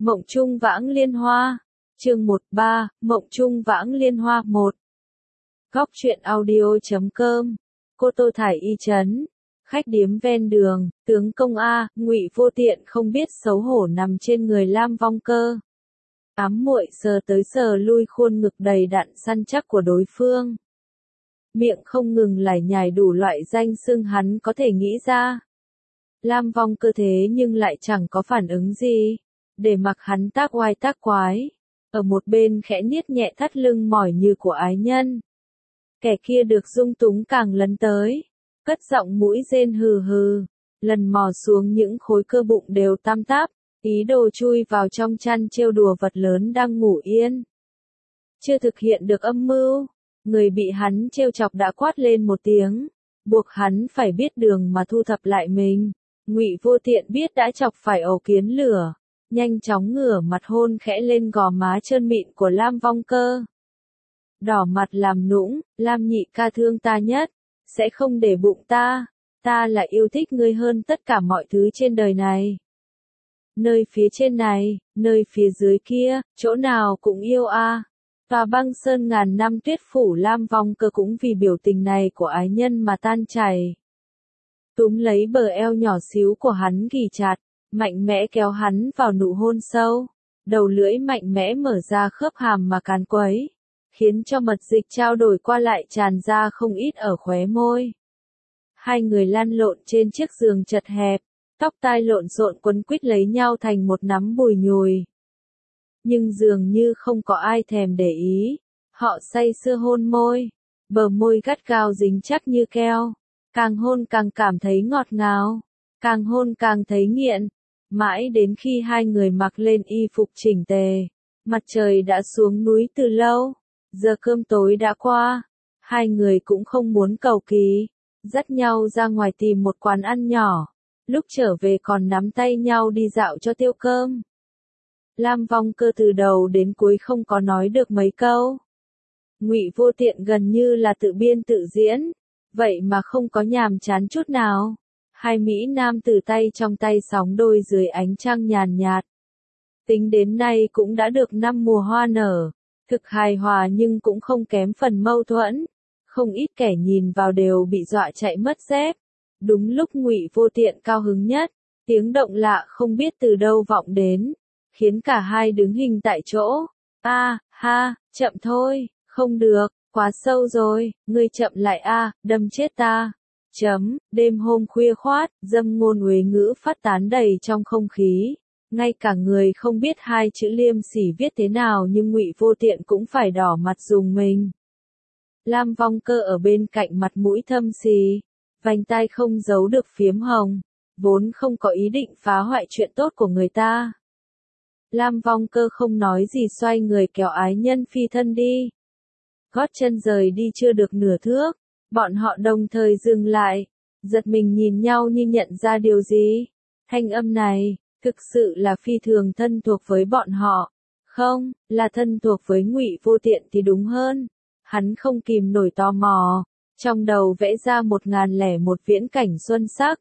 Mộng Trung Vãng Liên Hoa. Chương 13, Mộng Trung Vãng Liên Hoa 1. Góc truyện audio.com. Cô Tô Thải Y Trấn. Khách điếm ven đường, tướng công A, Ngụy Vô Tiện không biết xấu hổ nằm trên người Lam Vong Cơ. Ám muội sờ tới sờ lui khuôn ngực đầy đặn săn chắc của đối phương. Miệng không ngừng lải nhải đủ loại danh xưng hắn có thể nghĩ ra. Lam Vong Cơ thế nhưng lại chẳng có phản ứng gì, để mặc hắn tác oai tác quái. Ở một bên khẽ niết nhẹ thắt lưng mỏi như của ái nhân. Kẻ kia được dung túng càng lấn tới, cất giọng mũi rên hừ hừ, lần mò xuống những khối cơ bụng đều tăm táp, ý đồ chui vào trong chăn trêu đùa vật lớn đang ngủ yên. Chưa thực hiện được âm mưu, người bị hắn trêu chọc đã quát lên một tiếng, buộc hắn phải biết đường mà thu thập lại mình. Ngụy Vô Tiện biết đã chọc phải ổ kiến lửa, nhanh chóng ngửa mặt hôn khẽ lên gò má trơn mịn của Lam Vong Cơ. Đỏ mặt làm nũng, Lam nhị ca thương ta nhất, sẽ không để bụng ta là yêu thích ngươi hơn tất cả mọi thứ trên đời này. Nơi phía trên này, nơi phía dưới kia, chỗ nào cũng yêu a. Tòa băng sơn ngàn năm tuyết phủ Lam Vong Cơ cũng vì biểu tình này của ái nhân mà tan chảy. Túm lấy bờ eo nhỏ xíu của hắn ghì chặt, mạnh mẽ kéo hắn vào nụ hôn sâu, đầu lưỡi mạnh mẽ mở ra khớp hàm mà càn quấy, khiến cho mật dịch trao đổi qua lại tràn ra không ít ở khóe môi. Hai người lăn lộn trên chiếc giường chật hẹp, tóc tai lộn xộn quấn quýt lấy nhau thành một nắm bùi nhùi. Nhưng dường như không có ai thèm để ý, họ say sưa hôn môi, bờ môi gắt gao dính chắc như keo, càng hôn càng cảm thấy ngọt ngào, càng hôn càng thấy nghiện, mãi đến khi hai người mặc lên y phục chỉnh tề, mặt trời đã xuống núi từ lâu, giờ cơm tối đã qua, hai người cũng không muốn cầu kỳ, dắt nhau ra ngoài tìm một quán ăn nhỏ, lúc trở về còn nắm tay nhau đi dạo cho tiêu cơm. Lam Vong Cơ từ đầu đến cuối không có nói được mấy câu. Ngụy Vô Tiện gần như là tự biên tự diễn, vậy mà không có nhàm chán chút nào. Hai mỹ nam từ tay trong tay sóng đôi dưới ánh trăng nhàn nhạt. Tính đến nay cũng đã được 5 mùa hoa nở, thực hài hòa nhưng cũng không kém phần mâu thuẫn. Không ít kẻ nhìn vào đều bị dọa chạy mất dép. Đúng lúc Ngụy Vô Tiện cao hứng nhất, tiếng động lạ không biết từ đâu vọng đến, khiến cả hai đứng hình tại chỗ. Ha, chậm thôi, không được, quá sâu rồi, ngươi chậm lại đâm chết ta. Đêm hôm khuya khoát, dâm ngôn uế ngữ phát tán đầy trong không khí. Ngay cả người không biết hai chữ liêm sỉ viết thế nào nhưng Ngụy Vô Tiện cũng phải đỏ mặt rùng mình. Lam Vong Cơ ở bên cạnh mặt mũi thâm xì, vành tai không giấu được phiếm hồng, vốn không có ý định phá hoại chuyện tốt của người ta. Lam Vong Cơ không nói gì xoay người kéo ái nhân phi thân đi. Gót chân rời đi chưa được nửa thước, bọn họ đồng thời dừng lại, giật mình nhìn nhau như nhận ra điều gì. Thanh âm này, thực sự là phi thường thân thuộc với bọn họ. Không, là thân thuộc với Ngụy Vô Tiện thì đúng hơn. Hắn không kìm nổi tò mò, trong đầu vẽ ra 1001 viễn cảnh xuân sắc.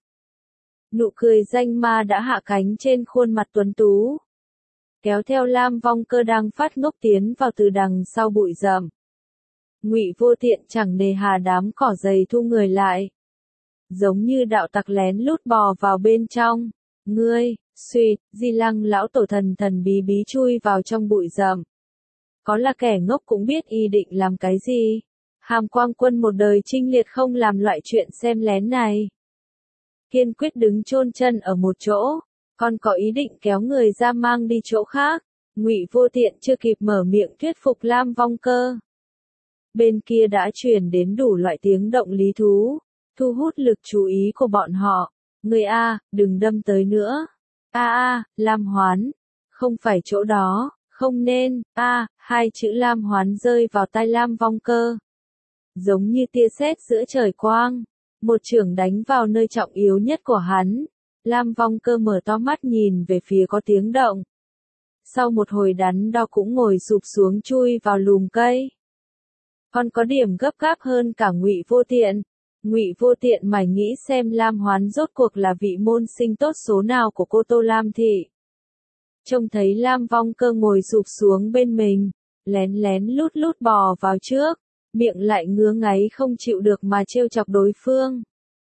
Nụ cười danh ma đã hạ cánh trên khuôn mặt tuấn tú. Kéo theo Lam Vong Cơ đang phát ngốc tiến vào từ đằng sau bụi rậm. Ngụy Vô Tiện chẳng nề hà đám cỏ dày thu người lại. Giống như đạo tặc lén lút bò vào bên trong. Ngươi, suýt, Di Lăng lão tổ thần thần bí bí chui vào trong bụi rậm. Có là kẻ ngốc cũng biết y định làm cái gì. Hàm Quang Quân một đời chinh liệt không làm loại chuyện xem lén này. Kiên quyết đứng chôn chân ở một chỗ, còn có ý định kéo người ra mang đi chỗ khác. Ngụy Vô Tiện chưa kịp mở miệng thuyết phục Lam Vong Cơ. Bên kia đã truyền đến đủ loại tiếng động lý thú, thu hút lực chú ý của bọn họ. Người đừng đâm tới nữa. Lam Hoán. Không phải chỗ đó, không nên. Hai chữ Lam Hoán rơi vào tai Lam Vong Cơ. Giống như tia sét giữa trời quang. Một chưởng đánh vào nơi trọng yếu nhất của hắn. Lam Vong Cơ mở to mắt nhìn về phía có tiếng động. Sau một hồi đắn đo cũng ngồi sụp xuống chui vào lùm cây. Còn có điểm gấp gáp hơn cả Ngụy Vô Tiện. Ngụy Vô Tiện mải nghĩ xem Lam Hoán rốt cuộc là vị môn sinh tốt số nào của cô Tô Lam Thị. Trông thấy Lam Vong Cơ ngồi sụp xuống bên mình, lén lén lút lút bò vào trước, miệng lại ngứa ngáy không chịu được mà trêu chọc đối phương.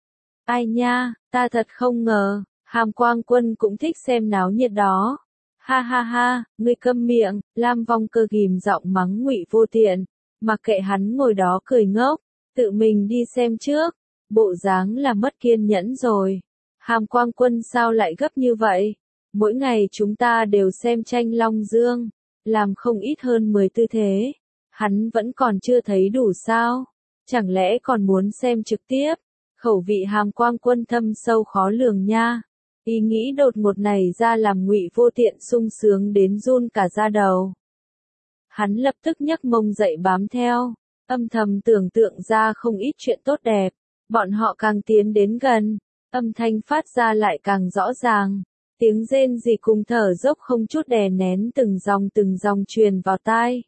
Ai nha, ta thật không ngờ, Hàm Quang Quân cũng thích xem náo nhiệt đó. Ha ha ha, ngươi câm miệng, Lam Vong Cơ ghim giọng mắng Ngụy Vô Tiện, mặc kệ hắn ngồi đó cười ngốc, tự mình đi xem trước, bộ dáng là mất kiên nhẫn rồi. Hàm Quang Quân sao lại gấp như vậy? Mỗi ngày chúng ta đều xem tranh Long Dương, làm không ít hơn 10 tư thế. Hắn vẫn còn chưa thấy đủ sao? Chẳng lẽ còn muốn xem trực tiếp? Khẩu vị Hàm Quang Quân thâm sâu khó lường nha. Ý nghĩ đột ngột này ra làm Ngụy Vô Tiện sung sướng đến run cả da đầu. Hắn lập tức nhấc mông dậy bám theo, âm thầm tưởng tượng ra không ít chuyện tốt đẹp. Bọn họ càng tiến đến gần, âm thanh phát ra lại càng rõ ràng. Tiếng rên rỉ cùng thở dốc không chút đè nén từng dòng truyền vào tai.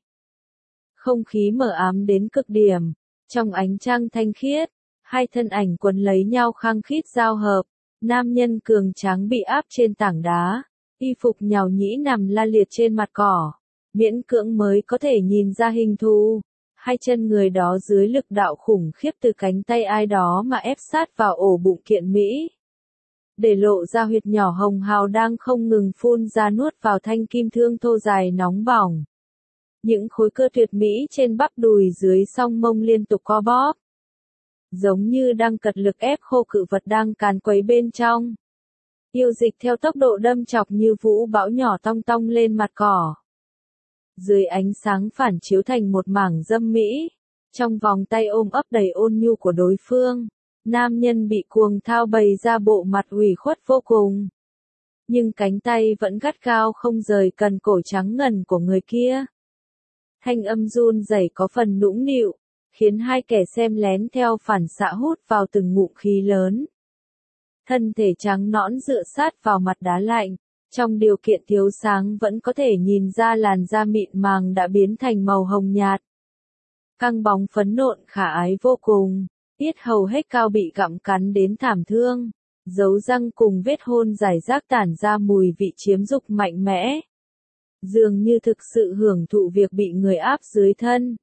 Không khí mờ ám đến cực điểm, trong ánh trăng thanh khiết, hai thân ảnh quấn lấy nhau khăng khít giao hợp, nam nhân cường tráng bị áp trên tảng đá, y phục nhàu nhĩ nằm la liệt trên mặt cỏ, miễn cưỡng mới có thể nhìn ra hình thù, hai chân người đó dưới lực đạo khủng khiếp từ cánh tay ai đó mà ép sát vào ổ bụng kiện Mỹ. Để lộ ra huyệt nhỏ hồng hào đang không ngừng phun ra nuốt vào thanh kim thương thô dài nóng bỏng. Những khối cơ tuyệt mỹ trên bắp đùi dưới song mông liên tục co bóp. Giống như đang cật lực ép khô cự vật đang càn quấy bên trong. Yêu dịch theo tốc độ đâm chọc như vũ bão nhỏ tong tong lên mặt cỏ. Dưới ánh sáng phản chiếu thành một mảng dâm mỹ. Trong vòng tay ôm ấp đầy ôn nhu của đối phương, nam nhân bị cuồng thao bày ra bộ mặt ủy khuất vô cùng. Nhưng cánh tay vẫn gắt gao không rời cần cổ trắng ngần của người kia. Thanh âm run rẩy có phần nũng nịu, khiến hai kẻ xem lén theo phản xạ hút vào từng ngụm khí lớn. Thân thể trắng nõn dựa sát vào mặt đá lạnh, trong điều kiện thiếu sáng vẫn có thể nhìn ra làn da mịn màng đã biến thành màu hồng nhạt. Căng bóng phấn nộn khả ái vô cùng, yết hầu hết cao bị gặm cắn đến thảm thương, dấu răng cùng vết hôn rải rác tản ra mùi vị chiếm dục mạnh mẽ. Dường như thực sự hưởng thụ việc bị người áp dưới thân.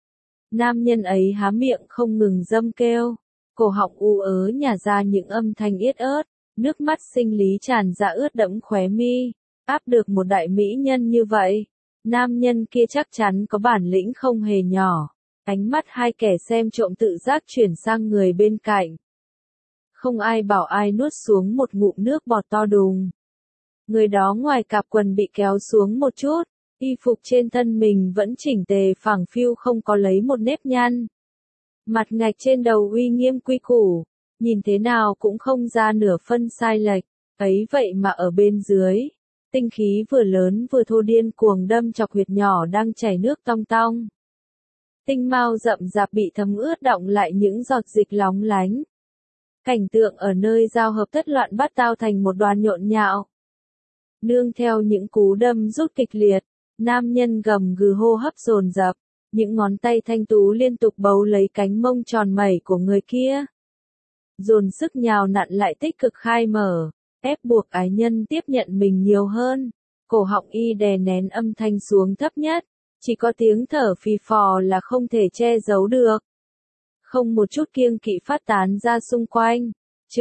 Nam nhân ấy há miệng không ngừng dâm kêu, cổ họng u ớ nhả ra những âm thanh yết ớt, nước mắt sinh lý tràn ra ướt đẫm khóe mi. Áp được một đại mỹ nhân như vậy, nam nhân kia chắc chắn có bản lĩnh không hề nhỏ. Ánh mắt hai kẻ xem trộm tự giác chuyển sang người bên cạnh. Không ai bảo ai nuốt xuống một ngụm nước bọt to đùng. Người đó ngoài cạp quần bị kéo xuống một chút, y phục trên thân mình vẫn chỉnh tề phẳng phiu không có lấy một nếp nhăn. Mặt ngạch trên đầu uy nghiêm quy củ, nhìn thế nào cũng không ra nửa phân sai lệch, ấy vậy mà ở bên dưới, tinh khí vừa lớn vừa thô điên cuồng đâm chọc huyệt nhỏ đang chảy nước tong tong. Tinh mao rậm rạp bị thấm ướt đọng lại những giọt dịch lóng lánh. Cảnh tượng ở nơi giao hợp thất loạn bắt tao thành một đoàn nhộn nhạo. Nương theo những cú đâm rút kịch liệt, nam nhân gầm gừ hô hấp dồn dập, những ngón tay thanh tú liên tục bấu lấy cánh mông tròn mẩy của người kia. Dồn sức nhào nặn lại tích cực khai mở, ép buộc ái nhân tiếp nhận mình nhiều hơn. Cổ họng y đè nén âm thanh xuống thấp nhất, chỉ có tiếng thở phì phò là không thể che giấu được. Không một chút kiêng kỵ phát tán ra xung quanh.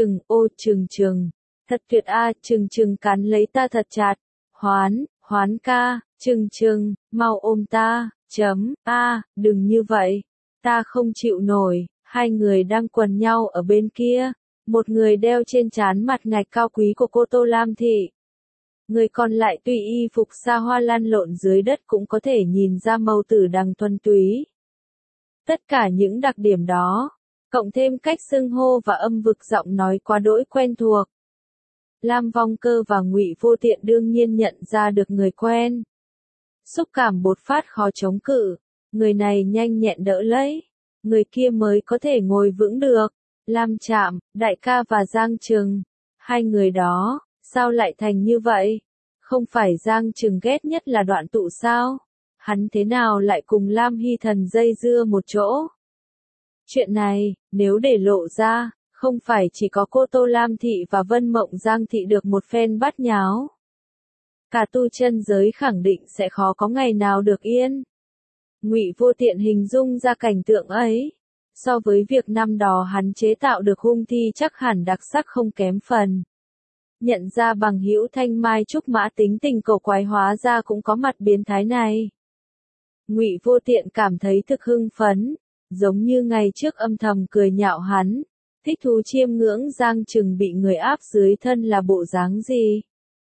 Trừng, thật tuyệt a, trừng cắn lấy ta thật chặt. Hoán ca, trừng, mau ôm ta, đừng như vậy. Ta không chịu nổi, hai người đang quần nhau ở bên kia. Một người đeo trên trán mặt ngạch cao quý của cô Tô Lam Thị. Người còn lại tuy y phục xa hoa lăn lộn dưới đất cũng có thể nhìn ra màu tử đằng thuần túy. Tất cả những đặc điểm đó, cộng thêm cách xưng hô và âm vực giọng nói quá đỗi quen thuộc. Lam Vong Cơ và Ngụy Vô Tiện đương nhiên nhận ra được người quen. Xúc cảm bột phát khó chống cự, người này nhanh nhẹn đỡ lấy, người kia mới có thể ngồi vững được. Lam Trạm, đại ca và Giang Trừng, hai người đó, sao lại thành như vậy? Không phải Giang Trừng ghét nhất là Đoạn Tụ sao? Hắn thế nào lại cùng Lam Hy Thần dây dưa một chỗ? Chuyện này, nếu để lộ ra, không phải chỉ có cô Tô Lam Thị và Vân Mộng Giang Thị được một phen bắt nháo. cả tu chân giới khẳng định sẽ khó có ngày nào được yên. Ngụy Vô Tiện hình dung ra cảnh tượng ấy. So với việc năm đó hắn chế tạo được hung thi chắc hẳn đặc sắc không kém phần. Nhận ra bằng hữu Thanh Mai Trúc Mã tính tình cổ quái hóa ra cũng có mặt biến thái này. Ngụy Vô Tiện cảm thấy thực hưng phấn, giống như ngày trước âm thầm cười nhạo hắn, thích thú chiêm ngưỡng Giang Trừng bị người áp dưới thân là bộ dáng gì.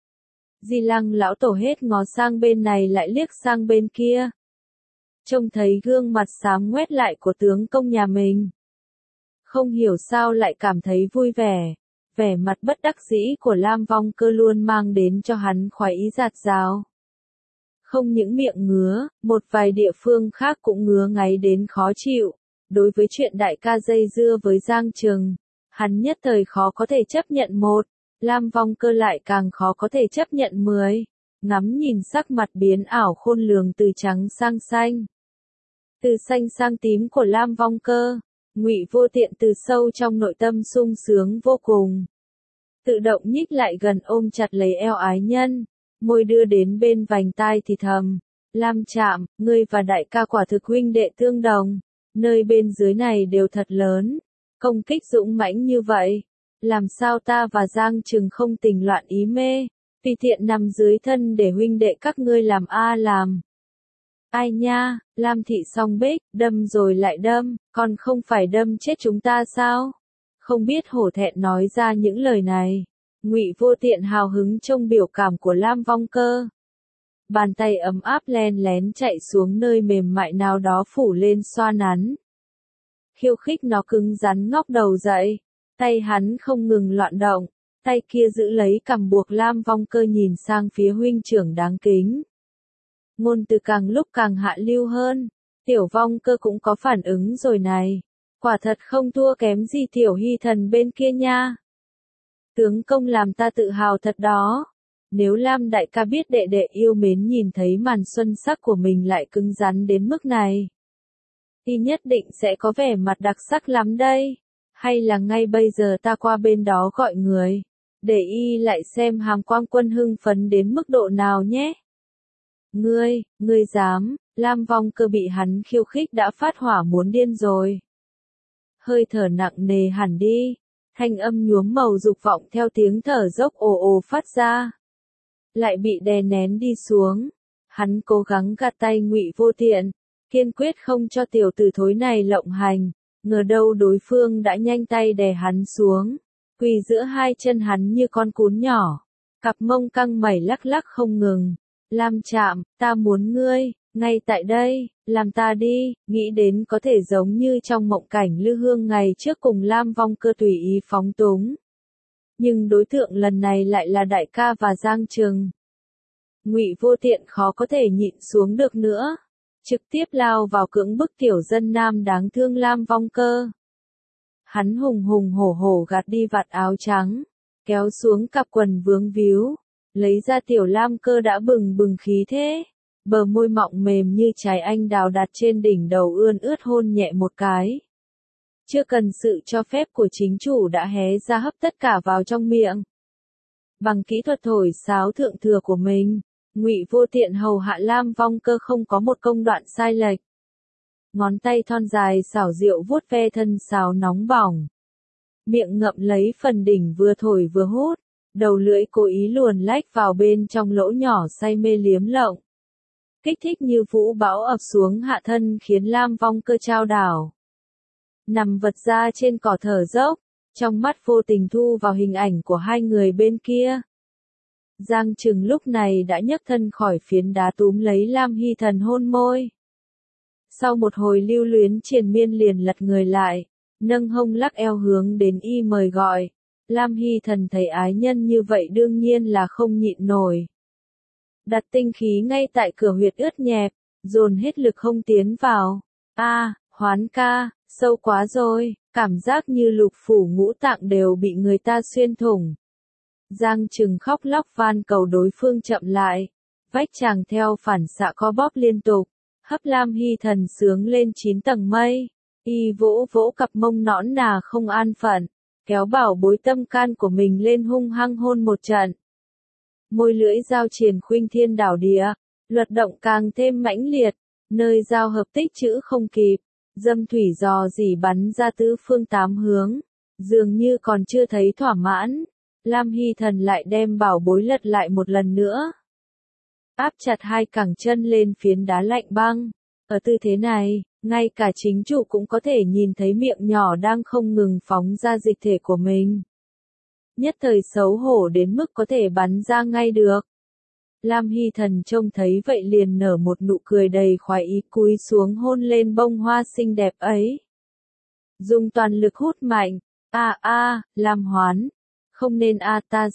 Di Lăng lão tổ hết ngó sang bên này lại liếc sang bên kia. Trông thấy gương mặt xám ngoét lại của tướng công nhà mình. Không hiểu sao lại cảm thấy vui vẻ. Vẻ mặt bất đắc dĩ của Lam Vong Cơ luôn mang đến cho hắn khoái ý dạt dào. Không những miệng ngứa, một vài địa phương khác cũng ngứa ngáy đến khó chịu. Đối với chuyện đại ca dây dưa với Giang Trừng, hắn nhất thời khó có thể chấp nhận một, Lam Vong Cơ lại càng khó có thể chấp nhận 10. Ngắm nhìn sắc mặt biến ảo khôn lường từ trắng sang xanh. Từ xanh sang tím của Lam Vong Cơ, Ngụy Vô Tiện từ sâu trong nội tâm sung sướng vô cùng. Tự động nhích lại gần ôm chặt lấy eo ái nhân, môi đưa đến bên vành tai thì thầm, Lam Trạm, ngươi và đại ca quả thực huynh đệ tương đồng, nơi bên dưới này đều thật lớn, công kích dũng mãnh như vậy, làm sao ta và Giang Trừng không tình loạn ý mê, tùy tiện nằm dưới thân để huynh đệ các ngươi làm a làm. Ai nha, Lam Thị song bích, đâm rồi lại đâm, còn không phải đâm chết chúng ta sao? Không biết hổ thẹn nói ra những lời này. Ngụy Vô Tiện hào hứng trông biểu cảm của Lam Vong Cơ. Bàn tay ấm áp len lén chạy xuống nơi mềm mại nào đó phủ lên xoa nắn. Khiêu khích nó cứng rắn ngóc đầu dậy. Tay hắn không ngừng loạn động. Tay kia giữ lấy cằm buộc Lam Vong Cơ nhìn sang phía huynh trưởng đáng kính. Ngôn từ càng lúc càng hạ lưu hơn. Tiểu Vong Cơ cũng có phản ứng rồi này. Quả thật không thua kém gì Tiểu Hy Thần bên kia nha. Tướng công làm ta tự hào thật đó. Nếu Lam đại ca biết đệ đệ yêu mến nhìn thấy màn xuân sắc của mình lại cứng rắn đến mức này, thì nhất định sẽ có vẻ mặt đặc sắc lắm đây. Hay là ngay bây giờ ta qua bên đó gọi người, để y lại xem Hàm Quang Quân hưng phấn đến mức độ nào nhé. Ngươi dám, Lam Vong Cơ bị hắn khiêu khích đã phát hỏa muốn điên rồi. Hơi thở nặng nề hẳn đi, thanh âm nhuốm màu dục vọng theo tiếng thở dốc ồ ồ phát ra. Lại bị đè nén đi xuống, hắn cố gắng gạt tay Ngụy Vô Tiện, kiên quyết không cho tiểu tử thối này lộng hành, ngờ đâu đối phương đã nhanh tay đè hắn xuống, quỳ giữa hai chân hắn như con cún nhỏ, cặp mông căng mẩy lắc lắc không ngừng. Lam Trạm, ta muốn ngươi, ngay tại đây, làm ta đi, nghĩ đến có thể giống như trong mộng cảnh Lư Hương ngày trước cùng Lam Vong Cơ tùy ý phóng túng. Nhưng đối tượng lần này lại là đại ca và Giang Trừng. Ngụy Vô Tiện khó có thể nhịn xuống được nữa, trực tiếp lao vào cưỡng bức tiểu dân nam đáng thương Lam Vong Cơ. Hắn hùng hùng hổ hổ gạt đi vạt áo trắng, kéo xuống cặp quần vướng víu, lấy ra tiểu Lam Cơ đã bừng bừng khí thế, bờ môi mọng mềm như trái anh đào đặt trên đỉnh đầu ươn ướt hôn nhẹ một cái. Chưa cần sự cho phép của chính chủ đã hé ra hấp tất cả vào trong miệng. Bằng kỹ thuật thổi sáo thượng thừa của mình, Ngụy Vô Tiện hầu hạ Lam Vong Cơ không có một công đoạn sai lệch. Ngón tay thon dài xảo diệu vuốt ve thân sáo nóng bỏng. Miệng ngậm lấy phần đỉnh vừa thổi vừa hút, đầu lưỡi cố ý luồn lách vào bên trong lỗ nhỏ say mê liếm lộng. Kích thích như vũ bão ập xuống hạ thân khiến Lam Vong Cơ chao đảo. Nằm vật ra trên cỏ thở dốc, trong mắt vô tình thu vào hình ảnh của hai người bên kia. Giang Trừng lúc này đã nhấc thân khỏi phiến đá túm lấy Lam Hy Thần hôn môi. Sau một hồi lưu luyến triền miên liền lật người lại, nâng hông lắc eo hướng đến y mời gọi. Lam Hy Thần thấy ái nhân như vậy đương nhiên là không nhịn nổi. Đặt tinh khí ngay tại cửa huyệt ướt nhẹp, dồn hết lực hông tiến vào. Hoán ca, sâu quá rồi, cảm giác như lục phủ ngũ tạng đều bị người ta xuyên thủng. Giang Trừng khóc lóc van cầu đối phương chậm lại, vách chàng theo phản xạ co bóp liên tục, hấp Lam Hy Thần sướng lên 9 tầng mây, y vỗ vỗ cặp mông nõn nà không an phận, kéo bảo bối tâm can của mình lên hung hăng hôn một trận. môi lưỡi giao triển khuynh thiên đảo địa, luật động càng thêm mãnh liệt, nơi giao hợp tích trữ không kịp, dâm thủy dò dỉ bắn ra tứ phương tám hướng, dường như còn chưa thấy thỏa mãn, Lam Hy Thần lại đem bảo bối lật lại một lần nữa. Áp chặt hai cẳng chân lên phiến đá lạnh băng, ở tư thế này, ngay cả chính chủ cũng có thể nhìn thấy miệng nhỏ đang không ngừng phóng ra dịch thể của mình. Nhất thời xấu hổ đến mức có thể bắn ra ngay được. Lam Hy Thần trông thấy vậy liền nở một nụ cười đầy khoái ý, cúi xuống hôn lên bông hoa xinh đẹp ấy. Dùng toàn lực hút mạnh, Lam Hoán, không nên ta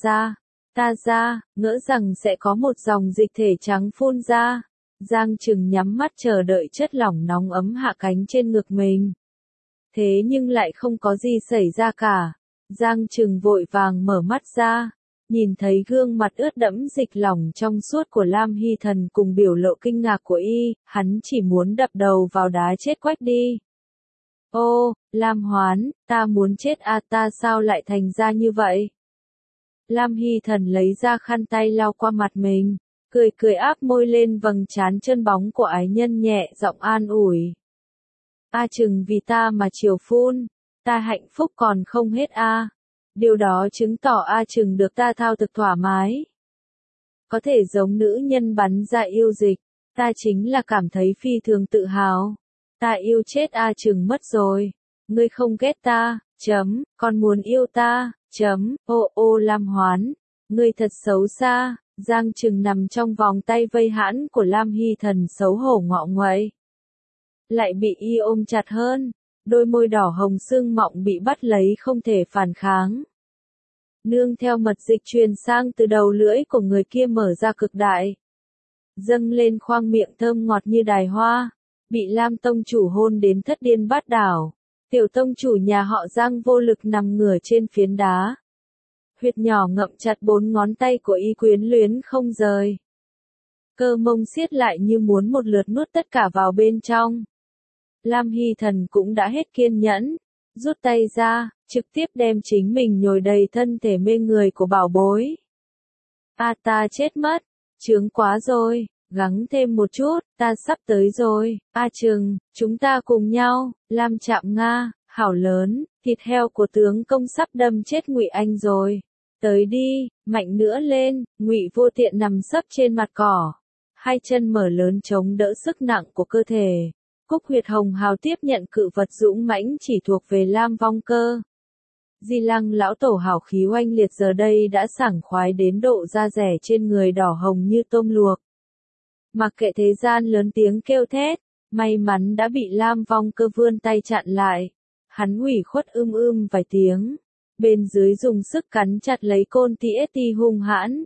ra, ngỡ rằng sẽ có một dòng dịch thể trắng phun ra. Giang Trừng nhắm mắt chờ đợi chất lỏng nóng ấm hạ cánh trên ngực mình. Thế nhưng lại không có gì xảy ra cả. Giang Trừng vội vàng mở mắt ra, nhìn thấy gương mặt ướt đẫm dịch lỏng trong suốt của Lam Hy Thần cùng biểu lộ kinh ngạc của y, hắn chỉ muốn đập đầu vào đá chết quách đi. Ô, Lam Hoán, ta muốn chết ta sao lại thành ra như vậy? Lam Hy Thần lấy ra khăn tay lau qua mặt mình, cười áp môi lên vầng trán chân bóng của ái nhân, nhẹ giọng an ủi. Trừng vì ta mà chiều phun, ta hạnh phúc còn không hết điều đó chứng tỏ Trừng được ta thao thực thỏa mái. Có thể giống nữ nhân bắn ra yêu dịch, ta chính là cảm thấy phi thường tự hào. Ta yêu chết Trừng mất rồi, ngươi không ghét ta, còn muốn yêu ta, ô Lam Hoán, ngươi thật xấu xa. Giang Trừng nằm trong vòng tay vây hãn của Lam Hy Thần xấu hổ ngọ nguậy. Lại bị y ôm chặt hơn, đôi môi đỏ hồng sưng mọng bị bắt lấy không thể phản kháng. Nương theo mật dịch truyền sang từ đầu lưỡi của người kia mở ra cực đại. Dâng lên khoang miệng thơm ngọt như đài hoa, bị Lam tông chủ hôn đến thất điên bát đảo. Tiểu tông chủ nhà họ Giang vô lực nằm ngửa trên phiến đá. Huyệt nhỏ ngậm chặt 4 ngón tay của y quyến luyến không rời. Cơ mông siết lại như muốn một lượt nuốt tất cả vào bên trong. Lam Hy Thần cũng đã hết kiên nhẫn, rút tay ra, trực tiếp đem chính mình nhồi đầy thân thể mê người của bảo bối. Ta chết mất, chướng quá rồi, gắng thêm một chút, ta sắp tới rồi, Trừng, chúng ta cùng nhau, Lam chạm Nga, hảo lớn, thịt heo của tướng công sắp đâm chết Ngụy Anh rồi. Tới đi, mạnh nữa lên, Ngụy Vô Tiện nằm sấp trên mặt cỏ, hai chân mở lớn chống đỡ sức nặng của cơ thể. Cúc huyệt hồng hào tiếp nhận cự vật dũng mãnh chỉ thuộc về Lam Vong Cơ. Di Lăng lão tổ hào khí oanh liệt giờ đây đã sảng khoái đến độ da rẻ trên người đỏ hồng như tôm luộc. Mặc kệ thế gian lớn tiếng kêu thét, may mắn đã bị Lam Vong Cơ vươn tay chặn lại. Hắn ủy khuất vài tiếng. Bên dưới dùng sức cắn chặt lấy côn TST hung hãn.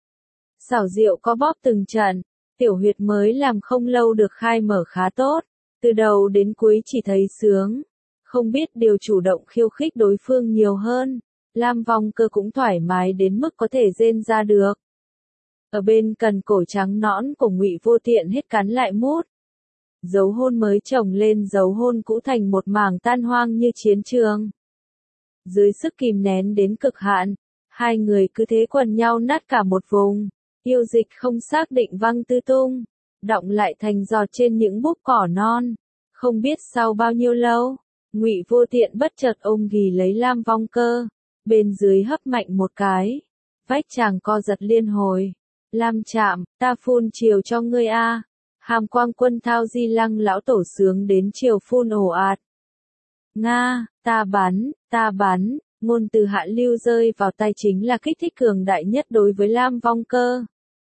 Xảo diệu có bóp từng trận, tiểu huyệt mới làm không lâu được khai mở khá tốt, từ đầu đến cuối chỉ thấy sướng, không biết điều chủ động khiêu khích đối phương nhiều hơn, Lam Vong Cơ cũng thoải mái đến mức có thể rên ra được. Ở bên cần cổ trắng nõn của Ngụy Vô Tiện hết cắn lại mút. Dấu hôn mới chồng lên dấu hôn cũ thành một mảng tan hoang như chiến trường. Dưới sức kìm nén đến cực hạn, hai người cứ thế quần nhau nát cả một vùng, yêu dịch không xác định văng tứ tung, đọng lại thành giọt trên những búp cỏ non. Không biết sau bao nhiêu lâu, Ngụy Vô Tiện bất chợt ôm ghì lấy Lam Vong Cơ, bên dưới hấp mạnh một cái, vách chàng co giật liên hồi. Lam chạm, ta phun chiều cho ngươi Hàm quang quân thao Di Lăng lão tổ sướng đến chiều phun ồ ạt. Nga, ta bắn, ngôn từ hạ lưu rơi vào tay chính là kích thích cường đại nhất đối với Lam Vong Cơ.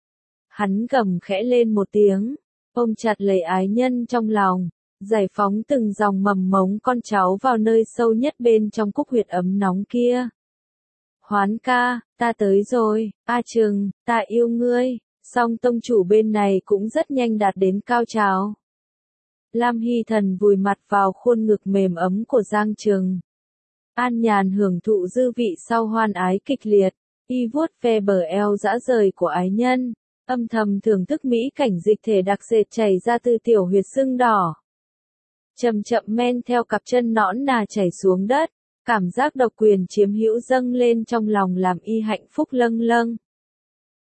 Hắn gầm khẽ lên một tiếng, ôm chặt lấy ái nhân trong lòng, giải phóng từng dòng mầm mống con cháu vào nơi sâu nhất bên trong cúc huyệt ấm nóng kia. Hoán ca, ta tới rồi, Trừng, ta yêu ngươi. Song tông chủ bên này cũng rất nhanh đạt đến cao trào. Lam Hy Thần vùi mặt vào khuôn ngực mềm ấm của Giang Trừng. An nhàn hưởng thụ dư vị sau hoan ái kịch liệt, y vuốt ve bờ eo dã rời của ái nhân, âm thầm thưởng thức mỹ cảnh dịch thể đặc sệt chảy ra từ tiểu huyệt sưng đỏ. Chậm chậm men theo cặp chân nõn nà chảy xuống đất, cảm giác độc quyền chiếm hữu dâng lên trong lòng làm y hạnh phúc lâng lâng.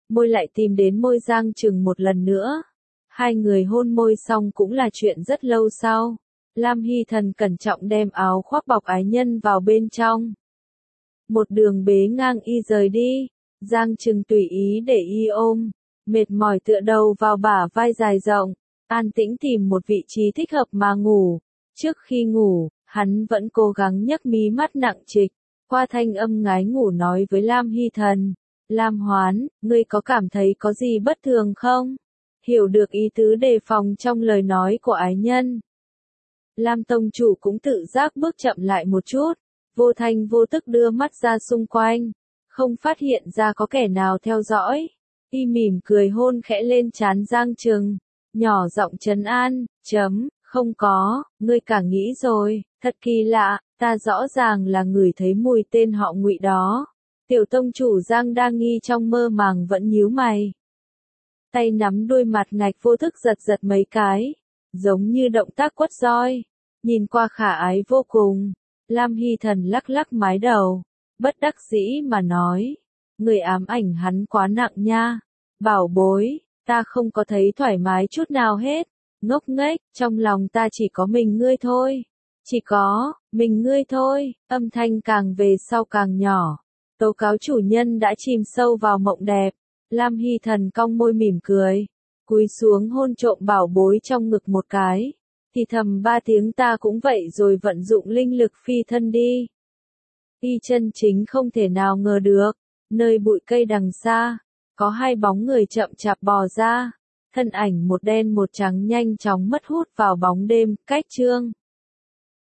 môi lại tìm đến môi Giang Trừng một lần nữa. Hai người hôn môi xong cũng là chuyện rất lâu sau. Lam Hy Thần cẩn trọng đem áo khoác bọc ái nhân vào bên trong. Một đường bế ngang y rời đi, Giang Trừng tùy ý để y ôm, mệt mỏi tựa đầu vào bả vai dài rộng, an tĩnh tìm một vị trí thích hợp mà ngủ. Trước khi ngủ, hắn vẫn cố gắng nhấc mí mắt nặng trịch, qua thanh âm ngái ngủ nói với Lam Hy Thần, Lam Hoán, ngươi có cảm thấy có gì bất thường không? Hiểu được ý tứ đề phòng trong lời nói của ái nhân. Lam tông chủ cũng tự giác bước chậm lại một chút, vô thanh vô tức đưa mắt ra xung quanh, không phát hiện ra có kẻ nào theo dõi. Y mỉm cười hôn khẽ lên trán Giang Trừng, nhỏ giọng trấn an, không có, ngươi cả nghĩ rồi, thật kỳ lạ, ta rõ ràng là người thấy mùi tên họ Ngụy đó. Tiểu tông chủ Giang Đa Nghi trong mơ màng vẫn nhíu mày. Tay nắm đuôi mặt ngạch vô thức giật giật mấy cái, giống như động tác quất roi, nhìn qua khả ái vô cùng. Lam Hy Thần lắc lắc mái đầu, bất đắc dĩ mà nói, người ám ảnh hắn quá nặng nha. Bảo bối, ta không có thấy thoải mái chút nào hết, ngốc nghếch, trong lòng ta chỉ có mình ngươi thôi. Chỉ có, mình ngươi thôi, âm thanh càng về sau càng nhỏ. Tố cáo chủ nhân đã chìm sâu vào mộng đẹp. Lam Hy Thần cong môi mỉm cười, cúi xuống hôn trộm bảo bối trong ngực một cái, thì thầm 3 tiếng ta cũng vậy rồi vận dụng linh lực phi thân đi. Y chân chính không thể nào ngờ được, nơi bụi cây đằng xa, có hai bóng người chậm chạp bò ra, thân ảnh một đen một trắng nhanh chóng mất hút vào bóng đêm, cách chương.